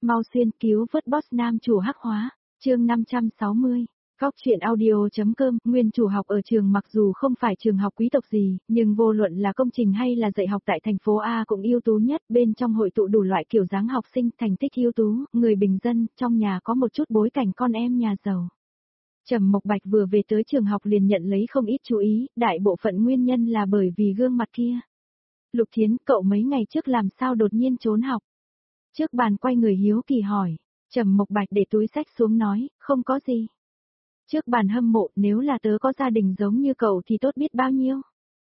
Mau xuyên cứu vớt boss nam chủ hắc hóa, chương 560. Góc truyện audio.com, nguyên chủ học ở trường mặc dù không phải trường học quý tộc gì, nhưng vô luận là công trình hay là dạy học tại thành phố A cũng ưu tú nhất, bên trong hội tụ đủ loại kiểu dáng học sinh, thành tích ưu tú, người bình dân, trong nhà có một chút bối cảnh con em nhà giàu. Trầm Mộc Bạch vừa về tới trường học liền nhận lấy không ít chú ý, đại bộ phận nguyên nhân là bởi vì gương mặt kia. Lục Thiến, cậu mấy ngày trước làm sao đột nhiên trốn học? Trước bàn quay người hiếu kỳ hỏi, Trầm Mộc Bạch để túi sách xuống nói, không có gì. Trước bàn hâm mộ, nếu là tớ có gia đình giống như cậu thì tốt biết bao nhiêu.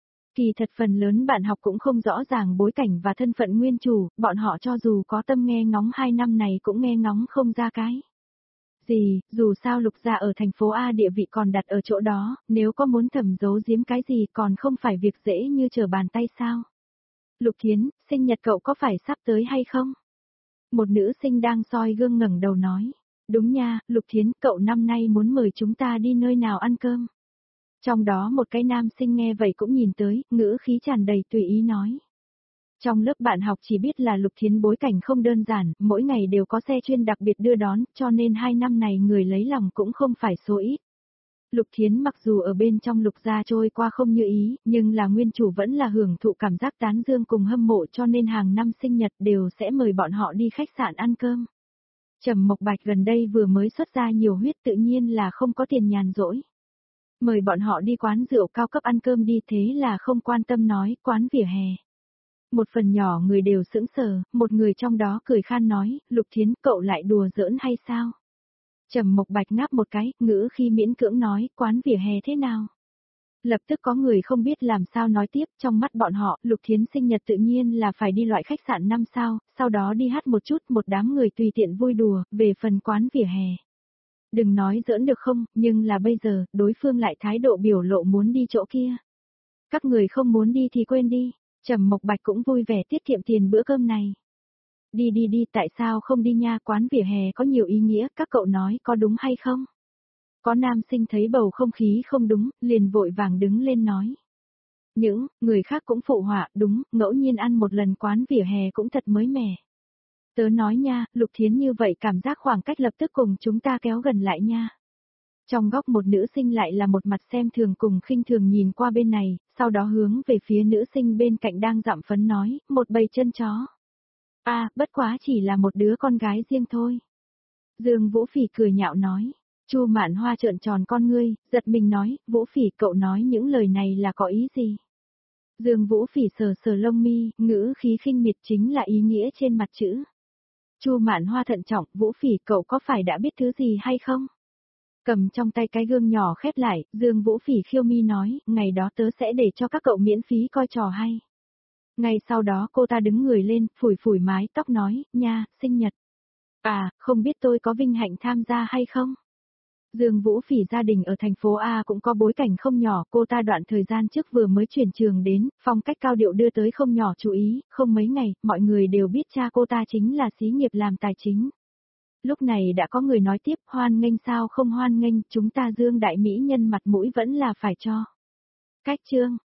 Kỳ thật phần lớn bạn học cũng không rõ ràng bối cảnh và thân phận nguyên chủ, bọn họ cho dù có tâm nghe ngóng 2 năm này cũng nghe ngóng không ra cái. Gì, dù sao Lục gia ở thành phố A địa vị còn đặt ở chỗ đó, nếu có muốn thẩm giấu giếm cái gì còn không phải việc dễ như trở bàn tay sao. Lục Thiến, sinh nhật cậu có phải sắp tới hay không? Một nữ sinh đang soi gương ngẩng đầu nói. Đúng nha, Lục Thiến, cậu năm nay muốn mời chúng ta đi nơi nào ăn cơm. Trong đó một cái nam sinh nghe vậy cũng nhìn tới, ngữ khí tràn đầy tùy ý nói. Trong lớp bạn học chỉ biết là Lục Thiến bối cảnh không đơn giản, mỗi ngày đều có xe chuyên đặc biệt đưa đón, cho nên 2 năm này người lấy lòng cũng không phải số ít. Lục Thiến mặc dù ở bên trong Lục gia trôi qua không như ý, nhưng là nguyên chủ vẫn là hưởng thụ cảm giác tán dương cùng hâm mộ cho nên hàng năm sinh nhật đều sẽ mời bọn họ đi khách sạn ăn cơm. Trầm Mộc Bạch gần đây vừa mới xuất ra nhiều huyết tự nhiên là không có tiền nhàn rỗi. Mời bọn họ đi quán rượu cao cấp ăn cơm đi thế là không quan tâm nói quán vỉa hè. Một phần nhỏ người đều sững sờ, một người trong đó cười khan nói, Lục Thiến cậu lại đùa giỡn hay sao? Trầm Mộc Bạch ngáp một cái, ngữ khi miễn cưỡng nói, quán vỉa hè thế nào? Lập tức có người không biết làm sao nói tiếp, trong mắt bọn họ, Lục Thiến sinh nhật tự nhiên là phải đi loại khách sạn 5 sao, sau đó đi hát một chút, một đám người tùy tiện vui đùa, về phần quán vỉa hè. Đừng nói giỡn được không, nhưng là bây giờ, đối phương lại thái độ biểu lộ muốn đi chỗ kia. Các người không muốn đi thì quên đi, Trầm Mộc Bạch cũng vui vẻ tiết kiệm tiền bữa cơm này. Đi, tại sao không đi nha, quán vỉa hè có nhiều ý nghĩa, các cậu nói có đúng hay không? Có nam sinh thấy bầu không khí không đúng, liền vội vàng đứng lên nói. Những người khác cũng phụ họa, đúng, ngẫu nhiên ăn một lần quán vỉa hè cũng thật mới mẻ. Tớ nói nha, Lục Thiến như vậy cảm giác khoảng cách lập tức cùng chúng ta kéo gần lại nha. Trong góc một nữ sinh lại là một mặt xem thường cùng khinh thường nhìn qua bên này, sau đó hướng về phía nữ sinh bên cạnh đang dặm phấn nói, một bầy chân chó. Bất quá chỉ là một đứa con gái riêng thôi. Dương Vũ Phỉ cười nhạo nói. Chu Mạn Hoa trợn tròn con ngươi, giật mình nói, Vũ Phỉ cậu nói những lời này là có ý gì? Dương Vũ Phỉ sờ sờ lông mi, ngữ khí khinh miệt chính là ý nghĩa trên mặt chữ. Chu Mạn Hoa thận trọng, Vũ Phỉ cậu có phải đã biết thứ gì hay không? Cầm trong tay cái gương nhỏ khép lại, Dương Vũ Phỉ khiêu mi nói, ngày đó tớ sẽ để cho các cậu miễn phí coi trò hay. Ngay sau đó cô ta đứng người lên, phủi phủi mái tóc nói, nha, sinh nhật. Không biết tôi có vinh hạnh tham gia hay không? Dương Vũ Phỉ gia đình ở thành phố A cũng có bối cảnh không nhỏ, cô ta đoạn thời gian trước vừa mới chuyển trường đến, phong cách cao điệu đưa tới không nhỏ chú ý, không mấy ngày, mọi người đều biết cha cô ta chính là xí nghiệp làm tài chính. Lúc này đã có người nói tiếp, hoan nghênh sao không hoan nghênh, chúng ta Dương đại mỹ nhân mặt mũi vẫn là phải cho. Cách chương,